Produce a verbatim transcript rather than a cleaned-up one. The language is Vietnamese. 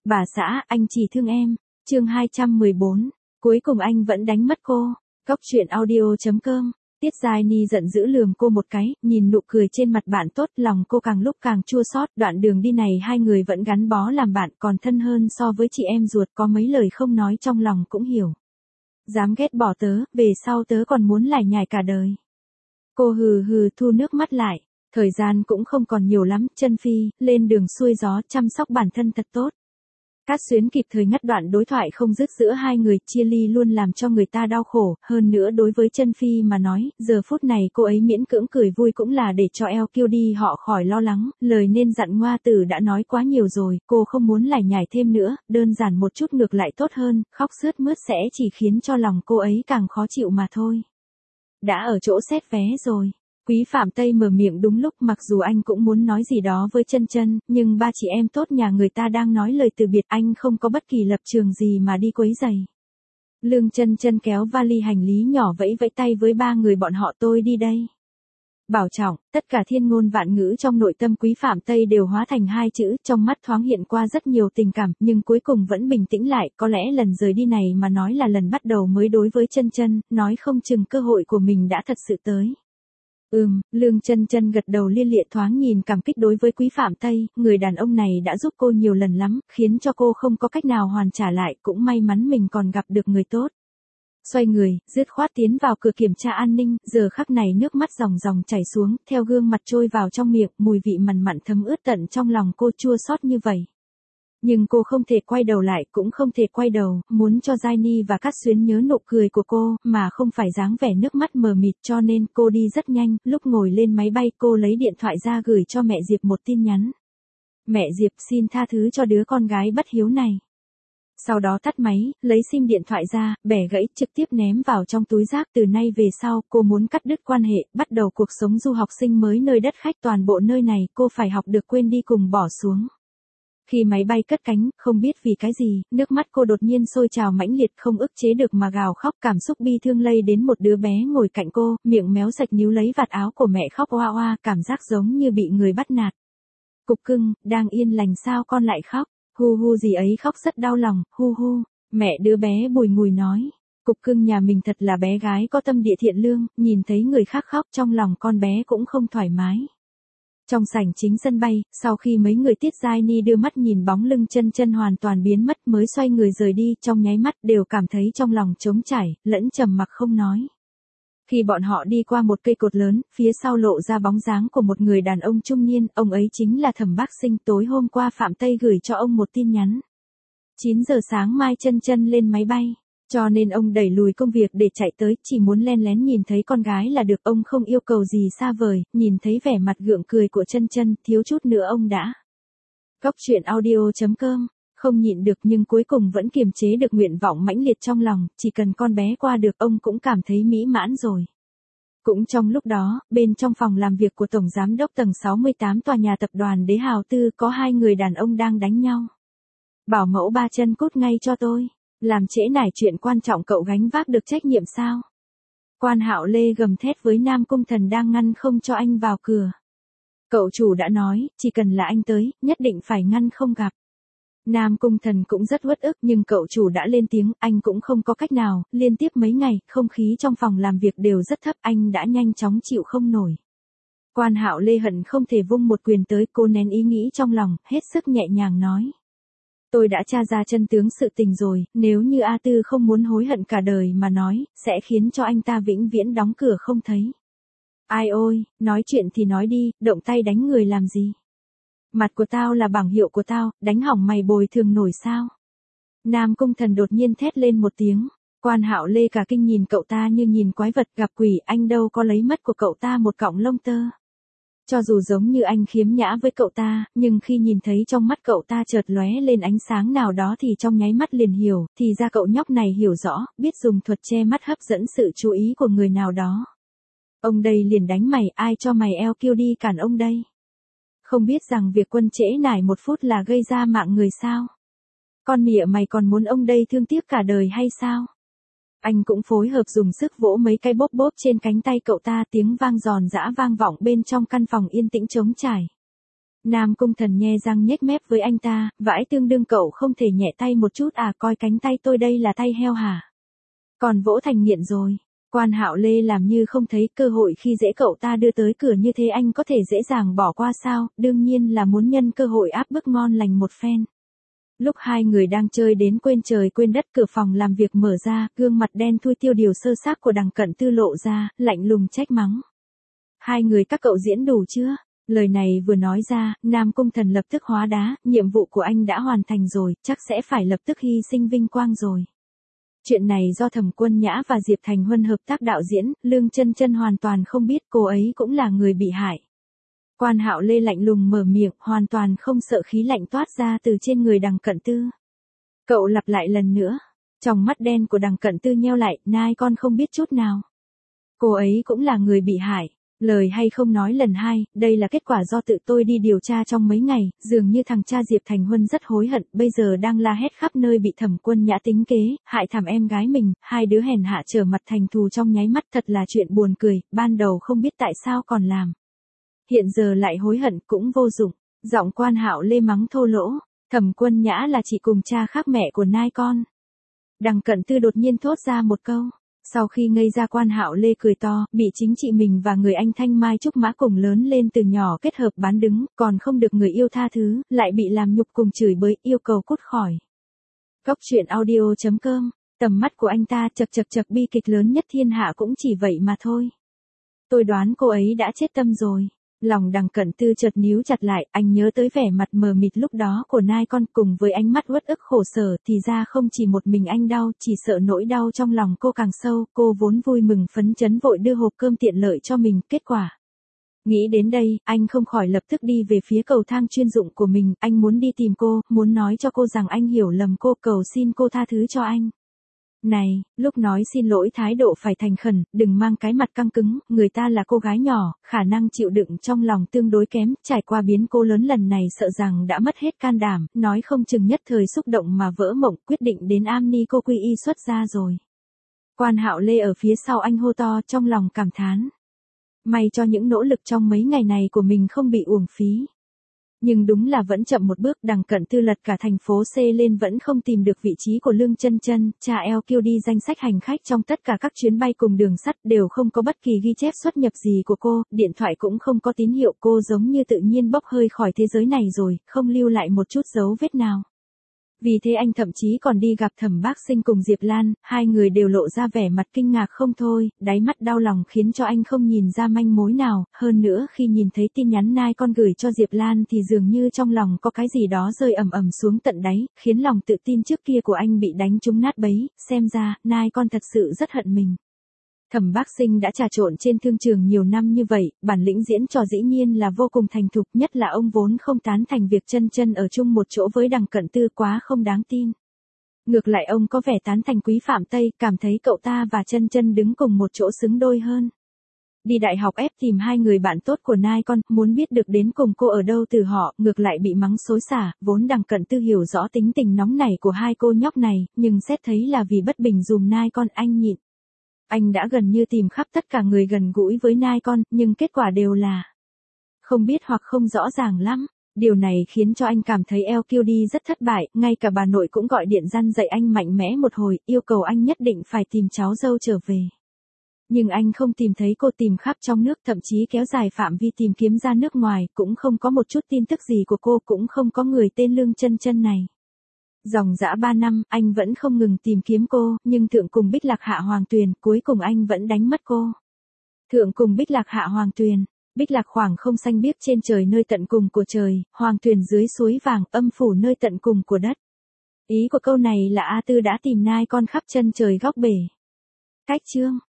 Bà xã, anh chỉ thương em. Chương hai trăm mười bốn. Cuối cùng anh vẫn đánh mất cô. Góc truyện audio chấm com. Tiết Giai Ni giận dữ lườm cô một cái, nhìn nụ cười trên mặt bạn tốt, lòng cô càng lúc càng chua xót. Đoạn đường đi này hai người vẫn gắn bó làm bạn, còn thân hơn so với chị em ruột, có mấy lời không nói trong lòng cũng hiểu. Dám ghét bỏ tớ, về sau tớ còn muốn lải nhải cả đời. Cô hừ hừ thu nước mắt lại. Thời gian cũng không còn nhiều lắm, Chân Phi, lên đường xuôi gió, chăm sóc bản thân thật tốt. Cát Xuyến kịp thời ngắt đoạn đối thoại không dứt giữa hai người, chia ly luôn làm cho người ta đau khổ, hơn nữa đối với Chân Phi mà nói, giờ phút này cô ấy miễn cưỡng cười vui cũng là để cho eo kiêu đi họ khỏi lo lắng, lời nên dặn ngoa tử đã nói quá nhiều rồi, cô không muốn lải nhải thêm nữa, đơn giản một chút ngược lại tốt hơn, khóc sướt mướt sẽ chỉ khiến cho lòng cô ấy càng khó chịu mà thôi. Đã ở chỗ xét vé rồi. Quý Phạm Tây mở miệng đúng lúc, mặc dù anh cũng muốn nói gì đó với Chân Chân, nhưng ba chị em tốt nhà người ta đang nói lời từ biệt, anh không có bất kỳ lập trường gì mà đi quấy rầy. Lương Chân Chân kéo vali hành lý nhỏ vẫy vẫy tay với ba người bọn họ, tôi đi đây. Bảo trọng, tất cả thiên ngôn vạn ngữ trong nội tâm Quý Phạm Tây đều hóa thành hai chữ, trong mắt thoáng hiện qua rất nhiều tình cảm, nhưng cuối cùng vẫn bình tĩnh lại, có lẽ lần rời đi này mà nói là lần bắt đầu mới đối với Chân Chân, nói không chừng cơ hội của mình đã thật sự tới. Ừm, Lương Chân Chân gật đầu lia lịa, thoáng nhìn cảm kích đối với Quý Phạm Tây, người đàn ông này đã giúp cô nhiều lần lắm, khiến cho cô không có cách nào hoàn trả lại, cũng may mắn mình còn gặp được người tốt. Xoay người, dứt khoát tiến vào cửa kiểm tra an ninh, giờ khắc này nước mắt ròng ròng chảy xuống, theo gương mặt trôi vào trong miệng, mùi vị mặn mặn thấm ướt tận trong lòng cô, chua xót như vậy. Nhưng cô không thể quay đầu lại, cũng không thể quay đầu, muốn cho Giai Ni và Cát Xuyến nhớ nụ cười của cô, mà không phải dáng vẻ nước mắt mờ mịt, cho nên cô đi rất nhanh, lúc ngồi lên máy bay cô lấy điện thoại ra gửi cho mẹ Diệp một tin nhắn. Mẹ Diệp, xin tha thứ cho đứa con gái bất hiếu này. Sau đó tắt máy, lấy sim điện thoại ra, bẻ gãy, trực tiếp ném vào trong túi rác. Từ nay về sau, cô muốn cắt đứt quan hệ, bắt đầu cuộc sống du học sinh mới nơi đất khách, toàn bộ nơi này, cô phải học được quên đi cùng bỏ xuống. Khi máy bay cất cánh, không biết vì cái gì, nước mắt cô đột nhiên sôi trào mãnh liệt, không ức chế được mà gào khóc, cảm xúc bi thương lây đến một đứa bé ngồi cạnh cô, miệng méo sạch níu lấy vạt áo của mẹ khóc oa oa, cảm giác giống như bị người bắt nạt. Cục cưng, đang yên lành sao con lại khóc? Hu hu gì ấy khóc rất đau lòng, hu hu. Mẹ đứa bé bùi ngùi nói. Cục cưng nhà mình thật là bé gái có tâm địa thiện lương, nhìn thấy người khác khóc trong lòng con bé cũng không thoải mái. Trong sảnh chính sân bay, sau khi mấy người Tiết Giai Ni đưa mắt nhìn bóng lưng Chân Chân hoàn toàn biến mất mới xoay người rời đi, trong nháy mắt đều cảm thấy trong lòng trống trải, lẫn trầm mặc không nói. Khi bọn họ đi qua một cây cột lớn, phía sau lộ ra bóng dáng của một người đàn ông trung niên, ông ấy chính là Thẩm Bác Sinh, tối hôm qua Phạm Tây gửi cho ông một tin nhắn. chín giờ sáng mai Chân Chân lên máy bay. Cho nên ông đẩy lùi công việc để chạy tới, chỉ muốn len lén nhìn thấy con gái là được, ông không yêu cầu gì xa vời, nhìn thấy vẻ mặt gượng cười của Chân Chân, thiếu chút nữa ông đã. Góc truyện audio chấm com, không nhịn được nhưng cuối cùng vẫn kiềm chế được nguyện vọng mãnh liệt trong lòng, chỉ cần con bé qua được ông cũng cảm thấy mỹ mãn rồi. Cũng trong lúc đó, bên trong phòng làm việc của Tổng Giám đốc tầng sáu mươi tám tòa nhà tập đoàn Đế Hào Tư có hai người đàn ông đang đánh nhau. Bảo mẫu ba chân cút ngay cho tôi. Làm trễ nải chuyện quan trọng cậu gánh vác được trách nhiệm sao? Quan Hạo Lê gầm thét với Nam Cung Thần đang ngăn không cho anh vào cửa. Cậu chủ đã nói, chỉ cần là anh tới, nhất định phải ngăn không gặp. Nam Cung Thần cũng rất uất ức nhưng cậu chủ đã lên tiếng, anh cũng không có cách nào, liên tiếp mấy ngày, không khí trong phòng làm việc đều rất thấp, anh đã nhanh chóng chịu không nổi. Quan Hạo Lê hận không thể vung một quyền tới, cô nén ý nghĩ trong lòng, hết sức nhẹ nhàng nói. Tôi đã tra ra chân tướng sự tình rồi, nếu như A Tư không muốn hối hận cả đời mà nói, sẽ khiến cho anh ta vĩnh viễn đóng cửa không thấy. Ai ôi, nói chuyện thì nói đi, động tay đánh người làm gì? Mặt của tao là bảng hiệu của tao, đánh hỏng mày bồi thường nổi sao? Nam Cung Thần đột nhiên thét lên một tiếng, Quan Hạo Lê cả kinh nhìn cậu ta như nhìn quái vật, gặp quỷ, anh đâu có lấy mất của cậu ta một cọng lông tơ. Cho dù giống như anh khiếm nhã với cậu ta, nhưng khi nhìn thấy trong mắt cậu ta chợt lóe lên ánh sáng nào đó thì trong nháy mắt liền hiểu, thì ra cậu nhóc này hiểu rõ, biết dùng thuật che mắt hấp dẫn sự chú ý của người nào đó. Ông đây liền đánh mày, ai cho mày eo kiêu đi cản ông đây? Không biết rằng việc quân trễ nải một phút là gây ra mạng người sao? Con mịa mày còn muốn ông đây thương tiếc cả đời hay sao? Anh cũng phối hợp dùng sức vỗ mấy cái bóp bóp trên cánh tay cậu ta, tiếng vang giòn giã vang vọng bên trong căn phòng yên tĩnh trống trải. Nam Cung Thần nhe răng nhếch mép với anh ta, vãi tương đương cậu không thể nhẹ tay một chút à, coi cánh tay tôi đây là tay heo hả? Còn vỗ thành nghiện rồi. Quan Hạo Lê làm như không thấy, cơ hội khi dễ cậu ta đưa tới cửa như thế anh có thể dễ dàng bỏ qua sao, đương nhiên là muốn nhân cơ hội áp bức ngon lành một phen. Lúc hai người đang chơi đến quên trời quên đất, cửa phòng làm việc mở ra, gương mặt đen thui tiêu điều sơ xác của Đằng Cận Tư lộ ra, lạnh lùng trách mắng. Hai người các cậu diễn đủ chưa? Lời này vừa nói ra, Nam Cung Thần lập tức hóa đá, nhiệm vụ của anh đã hoàn thành rồi, chắc sẽ phải lập tức hy sinh vinh quang rồi. Chuyện này do Thẩm Quân Nhã và Diệp Thành Huân hợp tác đạo diễn, Lương Chân Chân hoàn toàn không biết cô ấy cũng là người bị hại. Quan Hạo Lê lạnh lùng mở miệng, hoàn toàn không sợ khí lạnh toát ra từ trên người Đằng Cận Tư. Cậu lặp lại lần nữa. Trong mắt đen của Đằng Cận Tư nheo lại, nai con không biết chút nào. Cô ấy cũng là người bị hại. Lời hay không nói lần hai, đây là kết quả do tự tôi đi điều tra trong mấy ngày, dường như thằng cha Diệp Thành Huân rất hối hận, bây giờ đang la hét khắp nơi bị Thẩm Quân Nhã tính kế, hại thảm em gái mình, hai đứa hèn hạ trở mặt thành thù trong nháy mắt, thật là chuyện buồn cười, ban đầu không biết tại sao còn làm. Hiện giờ lại hối hận cũng vô dụng, giọng Quan Hạo Lê mắng thô lỗ, Thẩm Quân Nhã là chị cùng cha khác mẹ của nai con. Đằng Cận Tư đột nhiên thốt ra một câu. Sau khi ngây ra, Quan Hạo Lê cười to, bị chính chị mình và người anh Thanh Mai Trúc Mã cùng lớn lên từ nhỏ kết hợp bán đứng, còn không được người yêu tha thứ, lại bị làm nhục cùng chửi bới, yêu cầu cút khỏi. Góc truyện audio chấm com, tầm mắt của anh ta chật chật chật, bi kịch lớn nhất thiên hạ cũng chỉ vậy mà thôi. Tôi đoán cô ấy đã chết tâm rồi. Lòng Đằng Cận Tư chợt níu chặt lại, anh nhớ tới vẻ mặt mờ mịt lúc đó của nai con cùng với ánh mắt uất ức khổ sở, thì ra không chỉ một mình anh đau, chỉ sợ nỗi đau trong lòng cô càng sâu, cô vốn vui mừng phấn chấn vội đưa hộp cơm tiện lợi cho mình, kết quả. Nghĩ đến đây, anh không khỏi lập tức đi về phía cầu thang chuyên dụng của mình, anh muốn đi tìm cô, muốn nói cho cô rằng anh hiểu lầm cô, cầu xin cô tha thứ cho anh. Này, lúc nói xin lỗi thái độ phải thành khẩn, đừng mang cái mặt căng cứng, người ta là cô gái nhỏ, khả năng chịu đựng trong lòng tương đối kém, trải qua biến cố lớn lần này sợ rằng đã mất hết can đảm, nói không chừng nhất thời xúc động mà vỡ mộng, quyết định đến am ni cô quy y xuất gia rồi. Quan Hạo Lê ở phía sau anh hô to, trong lòng cảm thán. May cho những nỗ lực trong mấy ngày này của mình không bị uổng phí. Nhưng đúng là vẫn chậm một bước, Đằng Cận Tư lật cả thành phố C lên vẫn không tìm được vị trí của Lương Chân Chân, cha eo kêu đi danh sách hành khách trong tất cả các chuyến bay cùng đường sắt đều không có bất kỳ ghi chép xuất nhập gì của cô, điện thoại cũng không có tín hiệu, cô giống như tự nhiên bốc hơi khỏi thế giới này rồi, không lưu lại một chút dấu vết nào. Vì thế anh thậm chí còn đi gặp Thẩm Bác Sinh cùng Diệp Lan, hai người đều lộ ra vẻ mặt kinh ngạc không thôi, đáy mắt đau lòng khiến cho anh không nhìn ra manh mối nào, hơn nữa khi nhìn thấy tin nhắn nai con gửi cho Diệp Lan thì dường như trong lòng có cái gì đó rơi ầm ầm xuống tận đáy, khiến lòng tự tin trước kia của anh bị đánh trúng nát bấy, xem ra, nai con thật sự rất hận mình. Thẩm Bác Sinh đã trà trộn trên thương trường nhiều năm như vậy, bản lĩnh diễn trò dĩ nhiên là vô cùng thành thục, nhất là ông vốn không tán thành việc Chân Chân ở chung một chỗ với Đằng Cận Tư, quá không đáng tin. Ngược lại ông có vẻ tán thành Quý Phạm Tây, cảm thấy cậu ta và Chân Chân đứng cùng một chỗ xứng đôi hơn. Đi đại học ép tìm hai người bạn tốt của nai con, muốn biết được đến cùng cô ở đâu từ họ, ngược lại bị mắng xối xả, vốn Đằng Cận Tư hiểu rõ tính tình nóng nảy của hai cô nhóc này, nhưng xét thấy là vì bất bình dùm nai con, anh nhịn. Anh đã gần như tìm khắp tất cả người gần gũi với nai con, nhưng kết quả đều là không biết hoặc không rõ ràng lắm. Điều này khiến cho anh cảm thấy eo kiêu đi rất thất bại, ngay cả bà nội cũng gọi điện răn dạy anh mạnh mẽ một hồi, yêu cầu anh nhất định phải tìm cháu dâu trở về. Nhưng anh không tìm thấy cô, tìm khắp trong nước, thậm chí kéo dài phạm vi tìm kiếm ra nước ngoài, cũng không có một chút tin tức gì của cô, cũng không có người tên Lương Chân Chân này. Dòng dã ba năm, anh vẫn không ngừng tìm kiếm cô, nhưng Thượng cùng Bích Lạc Hạ Hoàng Tuyền, cuối cùng anh vẫn đánh mất cô. Thượng cùng Bích Lạc Hạ Hoàng Tuyền, Bích Lạc khoảng không xanh biếc trên trời nơi tận cùng của trời, Hoàng Tuyền dưới suối vàng, âm phủ nơi tận cùng của đất. Ý của câu này là A Tư đã tìm nai con khắp chân trời góc bể. Cách chương